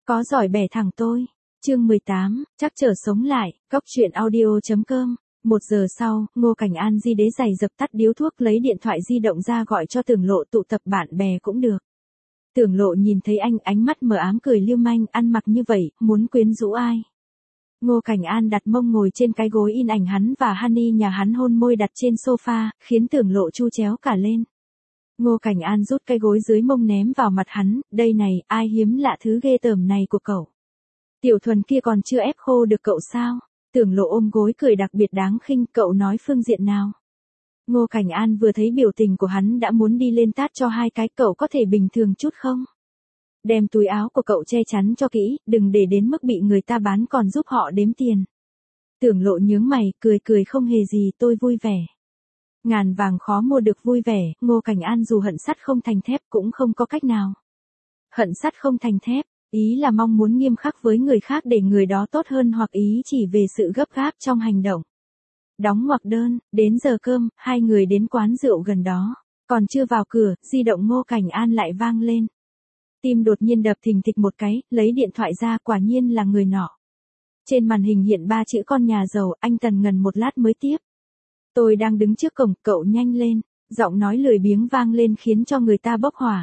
Có giỏi bẻ thẳng tôi. Chương 18, chắc trở sống lại, Cóc truyện audio.com. 1 giờ sau, Ngô Cảnh An di đế giày dập tắt điếu thuốc lấy điện thoại di động ra gọi cho Tưởng Lộ tụ tập bạn bè cũng được. Tưởng Lộ nhìn thấy anh ánh mắt mờ ám cười lưu manh, ăn mặc như vậy, muốn quyến rũ ai. Ngô Cảnh An đặt mông ngồi trên cái gối in ảnh hắn và Honey nhà hắn hôn môi đặt trên sofa, khiến Tưởng Lộ chu chéo cả lên. Ngô Cảnh An rút cái gối dưới mông ném vào mặt hắn, đây này, ai hiếm lạ thứ ghê tởm này của cậu. Tiểu Thuần kia còn chưa ép khô được cậu sao? Tưởng Lộ ôm gối cười đặc biệt đáng khinh, cậu nói phương diện nào? Ngô Cảnh An vừa thấy biểu tình của hắn đã muốn đi lên tát cho hai cái, cậu có thể bình thường chút không? Đem túi áo của cậu che chắn cho kỹ, đừng để đến mức bị người ta bán còn giúp họ đếm tiền. Tưởng Lộ nhướng mày, cười cười không hề gì, tôi vui vẻ. Ngàn vàng khó mua được vui vẻ, Ngô Cảnh An dù hận sắt không thành thép cũng không có cách nào. Hận sắt không thành thép, ý là mong muốn nghiêm khắc với người khác để người đó tốt hơn hoặc ý chỉ về sự gấp gáp trong hành động. Đóng ngoặc đơn, đến giờ cơm, hai người đến quán rượu gần đó. Còn chưa vào cửa, di động Ngô Cảnh An lại vang lên. Tim đột nhiên đập thình thịch một cái, lấy điện thoại ra, quả nhiên là người nọ. Trên màn hình hiện 3 chữ con nhà giàu, anh tần ngần một lát mới tiếp. Tôi đang đứng trước cổng, cậu nhanh lên. Giọng nói lười biếng vang lên khiến cho người ta bốc hỏa.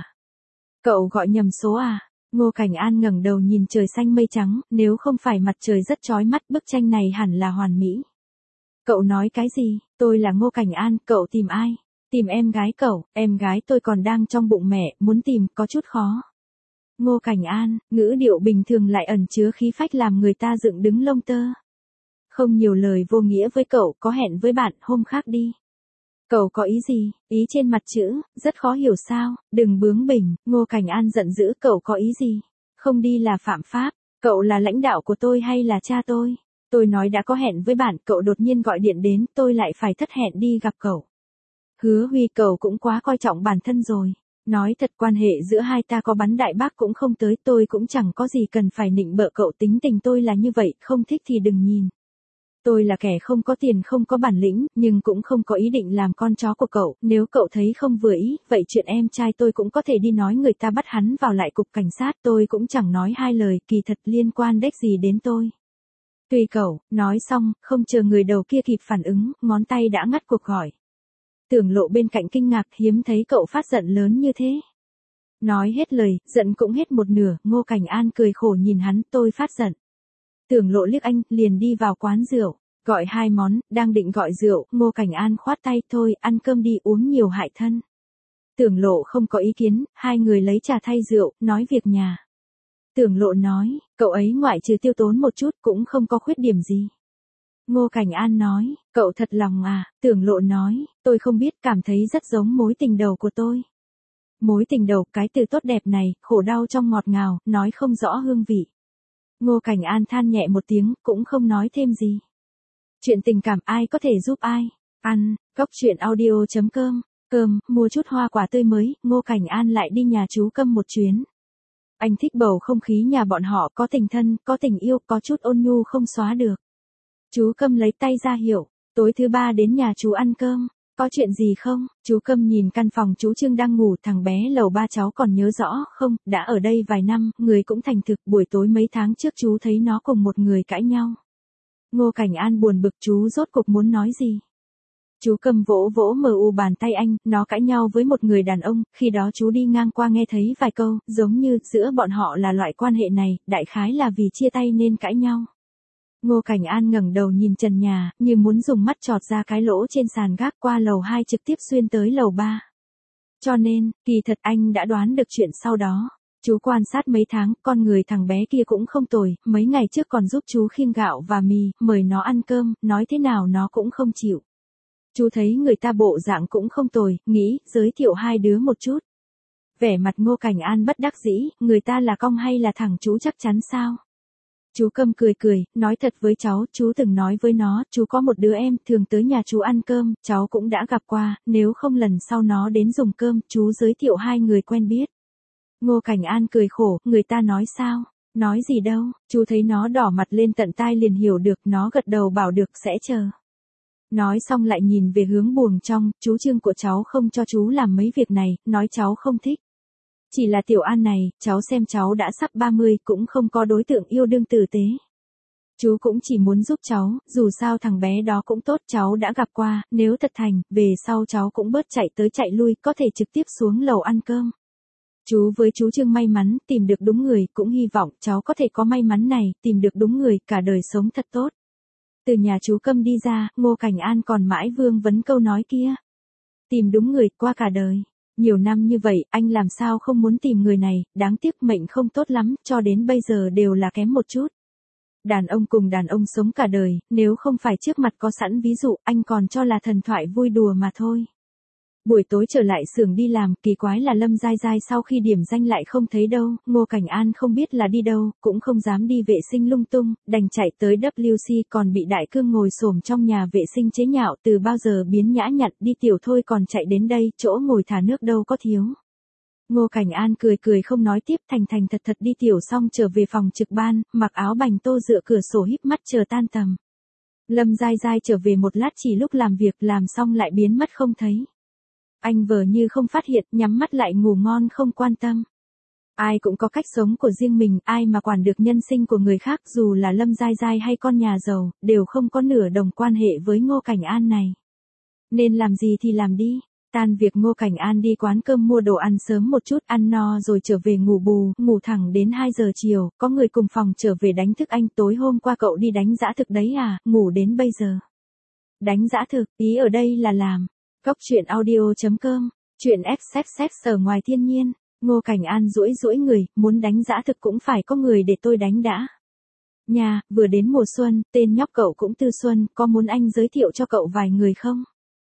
Cậu gọi nhầm số à? Ngô Cảnh An ngẩng đầu nhìn trời xanh mây trắng, nếu không phải mặt trời rất chói mắt bức tranh này hẳn là hoàn mỹ. Cậu nói cái gì? Tôi là Ngô Cảnh An, cậu tìm ai? Tìm em gái cậu, em gái tôi còn đang trong bụng mẹ, muốn tìm có chút khó. Ngô Cảnh An, ngữ điệu bình thường lại ẩn chứa khí phách làm người ta dựng đứng lông tơ. Không nhiều lời vô nghĩa với cậu, có hẹn với bạn, hôm khác đi. Cậu có ý gì? Ý trên mặt chữ, rất khó hiểu sao, đừng bướng bỉnh. Ngô Cảnh An giận dữ, cậu có ý gì? Không đi là phạm pháp, cậu là lãnh đạo của tôi hay là cha tôi? Tôi nói đã có hẹn với bạn, cậu đột nhiên gọi điện đến, tôi lại phải thất hẹn đi gặp cậu. Hứa Huy, cậu cũng quá coi trọng bản thân rồi. Nói thật, quan hệ giữa hai ta có bắn đại bác cũng không tới, tôi cũng chẳng có gì cần phải nịnh bợ cậu, tính tình tôi là như vậy, không thích thì đừng nhìn. Tôi là kẻ không có tiền không có bản lĩnh, nhưng cũng không có ý định làm con chó của cậu, nếu cậu thấy không vừa ý, vậy chuyện em trai tôi cũng có thể đi nói người ta bắt hắn vào lại cục cảnh sát, tôi cũng chẳng nói hai lời, kỳ thật liên quan đếch gì đến tôi. Tùy cậu, nói xong, không chờ người đầu kia kịp phản ứng, ngón tay đã ngắt cuộc gọi. Tưởng Lộ bên cạnh kinh ngạc, hiếm thấy cậu phát giận lớn như thế. Nói hết lời, giận cũng hết một nửa, Ngô Cảnh An cười khổ nhìn hắn, tôi phát giận. Tưởng Lộ liếc anh, liền đi vào quán rượu, gọi 2 món, đang định gọi rượu, Ngô Cảnh An khoát tay, thôi, ăn cơm đi, uống nhiều hại thân. Tưởng Lộ không có ý kiến, hai người lấy trà thay rượu, nói việc nhà. Tưởng Lộ nói, cậu ấy ngoại trừ tiêu tốn một chút cũng không có khuyết điểm gì. Ngô Cảnh An nói, cậu thật lòng à? Tưởng Lộ nói, tôi không biết, cảm thấy rất giống mối tình đầu của tôi. Mối tình đầu, cái từ tốt đẹp này, khổ đau trong ngọt ngào, nói không rõ hương vị. Ngô Cảnh An than nhẹ một tiếng, cũng không nói thêm gì. Chuyện tình cảm ai có thể giúp ai? Ăn, Cóc truyện audio.com, cơm, mua chút hoa quả tươi mới, Ngô Cảnh An lại đi nhà chú Câm một chuyến. Anh thích bầu không khí nhà bọn họ, có tình thân, có tình yêu, có chút ôn nhu không xóa được. Chú Câm lấy tay ra hiệu, tối thứ 3 đến nhà chú ăn cơm, có chuyện gì không? Chú Câm nhìn căn phòng chú Trương đang ngủ, thằng bé lầu 3 cháu còn nhớ rõ không, đã ở đây vài năm, người cũng thành thực, buổi tối mấy tháng trước chú thấy nó cùng một người cãi nhau. Ngô Cảnh An buồn bực, chú rốt cuộc muốn nói gì? Chú Câm vỗ vỗ mờ bàn tay anh, nó cãi nhau với một người đàn ông, khi đó chú đi ngang qua nghe thấy vài câu, giống như giữa bọn họ là loại quan hệ này, đại khái là vì chia tay nên cãi nhau. Ngô Cảnh An ngẩng đầu nhìn trần nhà, như muốn dùng mắt chọt ra cái lỗ trên sàn gác, qua lầu 2 trực tiếp xuyên tới lầu 3. Cho nên, kỳ thật anh đã đoán được chuyện sau đó. Chú quan sát mấy tháng, con người thằng bé kia cũng không tồi, mấy ngày trước còn giúp chú khiêng gạo và mì, mời nó ăn cơm, nói thế nào nó cũng không chịu. Chú thấy người ta bộ dạng cũng không tồi, nghĩ, giới thiệu hai đứa một chút. Vẻ mặt Ngô Cảnh An bất đắc dĩ, người ta là cong hay là thẳng chú chắc chắn sao? Chú Câm cười cười, nói thật với cháu, chú từng nói với nó, chú có một đứa em, thường tới nhà chú ăn cơm, cháu cũng đã gặp qua, nếu không lần sau nó đến dùng cơm, chú giới thiệu hai người quen biết. Ngô Cảnh An cười khổ, người ta nói sao? Nói gì đâu, chú thấy nó đỏ mặt lên tận tai liền hiểu được, nó gật đầu bảo được sẽ chờ. Nói xong lại nhìn về hướng buồng trong, chú Trương của cháu không cho chú làm mấy việc này, nói cháu không thích. Chỉ là Tiểu An này, cháu xem cháu đã sắp 30 cũng không có đối tượng yêu đương tử tế. Chú cũng chỉ muốn giúp cháu, dù sao thằng bé đó cũng tốt, cháu đã gặp qua, nếu thật thành, về sau cháu cũng bớt chạy tới chạy lui, có thể trực tiếp xuống lầu ăn cơm. Chú với chú Trương may mắn, tìm được đúng người, cũng hy vọng cháu có thể có may mắn này, tìm được đúng người, cả đời sống thật tốt. Từ nhà chú Câm đi ra, Ngô Cảnh An còn mãi vương vấn câu nói kia. Tìm đúng người, qua cả đời. Nhiều năm như vậy, anh làm sao không muốn tìm người này, đáng tiếc mệnh không tốt lắm, cho đến bây giờ đều là kém một chút. Đàn ông cùng đàn ông sống cả đời, nếu không phải trước mặt có sẵn ví dụ, anh còn cho là thần thoại vui đùa mà thôi. Buổi tối trở lại xưởng đi làm, kỳ quái là Lâm Giai Giai sau khi điểm danh lại không thấy đâu, Ngô Cảnh An không biết là đi đâu, cũng không dám đi vệ sinh lung tung, đành chạy tới WC, còn bị Đại Cương ngồi xổm trong nhà vệ sinh chế nhạo, từ bao giờ biến nhã nhặn, đi tiểu thôi còn chạy đến đây, chỗ ngồi thả nước đâu có thiếu. Ngô Cảnh An cười cười không nói tiếp, thành thành thật thật đi tiểu xong trở về phòng trực ban, mặc áo bành tô dựa cửa sổ híp mắt chờ tan tầm. Lâm Giai Giai trở về một lát chỉ lúc làm việc làm xong lại biến mất không thấy. Anh vờ như không phát hiện, nhắm mắt lại ngủ ngon không quan tâm. Ai cũng có cách sống của riêng mình, ai mà quản được nhân sinh của người khác, dù là Lâm Giai Giai hay con nhà giàu, đều không có nửa đồng quan hệ với Ngô Cảnh An này. Nên làm gì thì làm đi. Tan việc Ngô Cảnh An đi quán cơm mua đồ ăn sớm một chút, ăn no rồi trở về ngủ bù, ngủ thẳng đến 2 giờ chiều, có người cùng phòng trở về đánh thức anh, tối hôm qua cậu đi đánh dã thực đấy à, ngủ đến bây giờ. Đánh dã thực, ý ở đây là làm. Góc truyện audio.com, chuyện XXX ở ngoài thiên nhiên, Ngô Cảnh An duỗi duỗi người, muốn đánh dã thực cũng phải có người để tôi đánh đã. Nhà, vừa đến mùa xuân, tên nhóc cậu cũng Tư Xuân, có muốn anh giới thiệu cho cậu vài người không?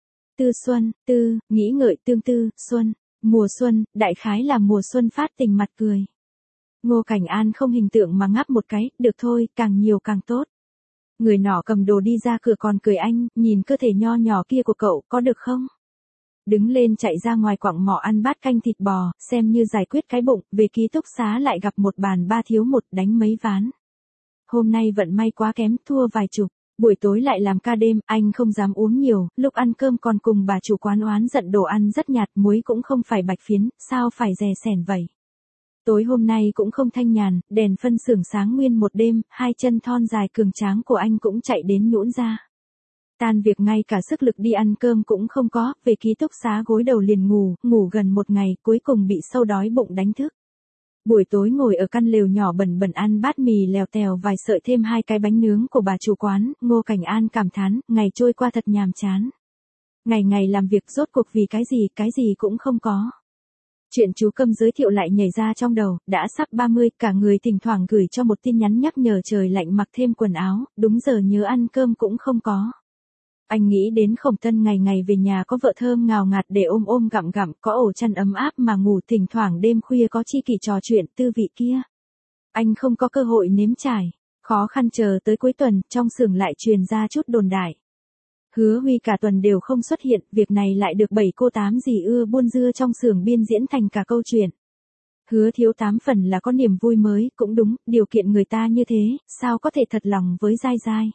Tư Xuân, Tư, nghĩ ngợi tương tư, Xuân, mùa xuân, đại khái là mùa xuân phát tình mặt cười. Ngô Cảnh An không hình tượng mà ngáp một cái, được thôi, càng nhiều càng tốt. Người nọ cầm đồ đi ra cửa còn cười anh, nhìn cơ thể nho nhỏ kia của cậu, có được không? Đứng lên chạy ra ngoài quặng mỏ ăn bát canh thịt bò, xem như giải quyết cái bụng, về ký túc xá lại gặp một bàn 3 thiếu 1 đánh mấy ván. Hôm nay vận may quá kém, thua vài chục. Buổi tối lại làm ca đêm, anh không dám uống nhiều, lúc ăn cơm còn cùng bà chủ quán oán giận đồ ăn rất nhạt, muối cũng không phải bạch phiến, sao phải dè sẻn vậy. Tối hôm nay cũng không thanh nhàn, đèn phân xưởng sáng nguyên một đêm, 2 chân thon dài cường tráng của anh cũng chạy đến nhũn ra. Tan việc ngay cả sức lực đi ăn cơm cũng không có, về ký túc xá gối đầu liền ngủ gần 1 ngày, cuối cùng bị sâu đói bụng đánh thức. Buổi tối ngồi ở căn lều nhỏ bẩn bẩn ăn bát mì lèo tèo vài sợi thêm 2 cái bánh nướng của bà chủ quán, Ngô Cảnh An cảm thán, ngày trôi qua thật nhàm chán. Ngày ngày làm việc rốt cuộc vì cái gì cũng không có. Chuyện chú Câm giới thiệu lại nhảy ra trong đầu, đã sắp 30, cả người thỉnh thoảng gửi cho một tin nhắn nhắc nhở trời lạnh mặc thêm quần áo, đúng giờ nhớ ăn cơm cũng không có. Anh nghĩ đến Khổng Tân ngày ngày về nhà có vợ thơm ngào ngạt để ôm gặm gặm, có ổ chăn ấm áp mà ngủ, thỉnh thoảng đêm khuya có chi kỷ trò chuyện tư vị kia. Anh không có cơ hội nếm trải, khó khăn chờ tới cuối tuần, trong xưởng lại truyền ra chút đồn đại. Hứa Huy cả tuần đều không xuất hiện, việc này lại được 7 cô 8 dì ưa buôn dưa trong xưởng biên diễn thành cả câu chuyện. Hứa thiếu 8 phần là có niềm vui mới, cũng đúng, điều kiện người ta như thế, sao có thể thật lòng với Giai Giai.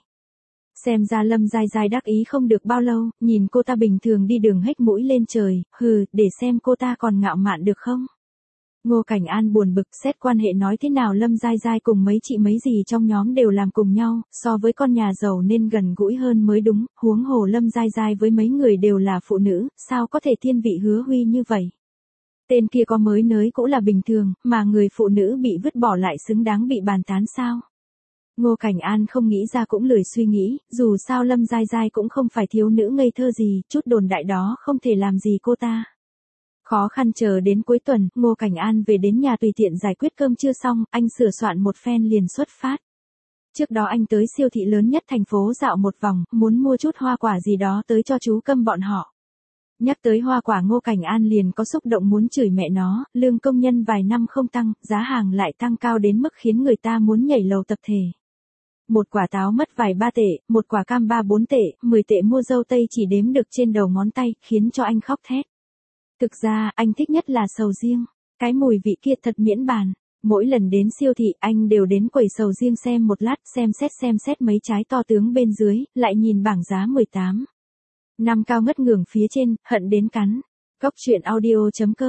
Xem ra Lâm Giai Giai đắc ý không được bao lâu, nhìn cô ta bình thường đi đường hếch mũi lên trời, để xem cô ta còn ngạo mạn được không. Ngô Cảnh An buồn bực, xét quan hệ nói thế nào Lâm Giai Giai cùng mấy chị mấy dì trong nhóm đều làm cùng nhau, so với con nhà giàu nên gần gũi hơn mới đúng, huống hồ Lâm Giai Giai với mấy người đều là phụ nữ, sao có thể thiên vị Hứa Huy như vậy. Tên kia có mới nới cũng là bình thường, mà người phụ nữ bị vứt bỏ lại xứng đáng bị bàn tán sao. Ngô Cảnh An không nghĩ ra cũng lười suy nghĩ, dù sao Lâm Giai Giai cũng không phải thiếu nữ ngây thơ gì, chút đồn đại đó không thể làm gì cô ta. Khó khăn chờ đến cuối tuần, Ngô Cảnh An về đến nhà tùy tiện giải quyết cơm trưa xong, anh sửa soạn một phen liền xuất phát. Trước đó anh tới siêu thị lớn nhất thành phố dạo một vòng, muốn mua chút hoa quả gì đó tới cho chú Câm bọn họ. Nhắc tới hoa quả Ngô Cảnh An liền có xúc động muốn chửi mẹ nó, lương công nhân vài năm không tăng, giá hàng lại tăng cao đến mức khiến người ta muốn nhảy lầu tập thể. Một quả táo mất vài 3 tệ, một quả cam 3-4 tệ, 10 tệ mua dâu tây chỉ đếm được trên đầu ngón tay, khiến cho anh khóc thét. Thực ra, anh thích nhất là sầu riêng. Cái mùi vị kia thật miễn bàn. Mỗi lần đến siêu thị, anh đều đến quầy sầu riêng xem một lát, xem xét mấy trái to tướng bên dưới, lại nhìn bảng giá 18. Năm cao ngất ngưởng phía trên, hận đến cắn. Góc truyện audio.com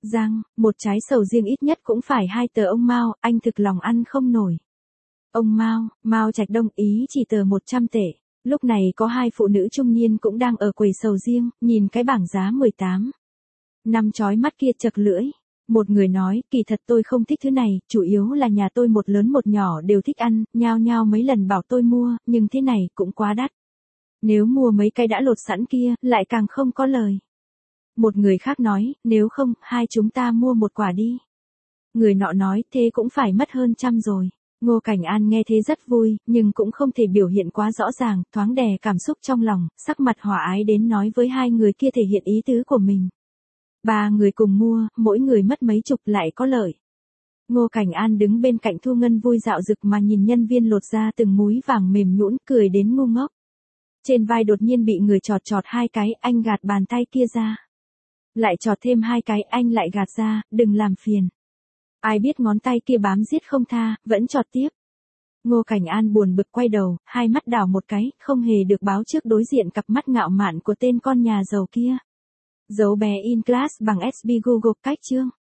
Giang, một trái sầu riêng ít nhất cũng phải 2 tờ ông Mao, anh thực lòng ăn không nổi. Ông Mao, Mao Trạch Đông ý chỉ tờ 100 tệ. Lúc này có 2 phụ nữ trung niên cũng đang ở quầy sầu riêng, nhìn cái bảng giá 18. Năm chói mắt kia chật lưỡi. Một người nói, kỳ thật tôi không thích thứ này, chủ yếu là nhà tôi một lớn một nhỏ đều thích ăn, nhao nhao mấy lần bảo tôi mua, nhưng thế này cũng quá đắt. Nếu mua mấy cái đã lột sẵn kia, lại càng không có lời. Một người khác nói, nếu không, hai chúng ta mua một quả đi. Người nọ nói, thế cũng phải mất hơn 100 rồi. Ngô Cảnh An nghe thế rất vui, nhưng cũng không thể biểu hiện quá rõ ràng, thoáng đè cảm xúc trong lòng, sắc mặt hòa ái đến nói với hai người kia thể hiện ý tứ của mình. 3 người cùng mua, mỗi người mất mấy chục lại có lợi. Ngô Cảnh An đứng bên cạnh Thu Ngân vui dạo rực mà nhìn nhân viên lột ra từng múi vàng mềm nhũn, cười đến ngu ngốc. Trên vai đột nhiên bị người chọt chọt 2 cái, anh gạt bàn tay kia ra. Lại chọt thêm 2 cái, anh lại gạt ra, đừng làm phiền. Ai biết ngón tay kia bám giết không tha, vẫn chọt tiếp. Ngô Cảnh An buồn bực quay đầu, hai mắt đảo một cái, không hề được báo trước đối diện cặp mắt ngạo mạn của tên con nhà giàu kia. Dấu bé in class bằng SB Google cách chương.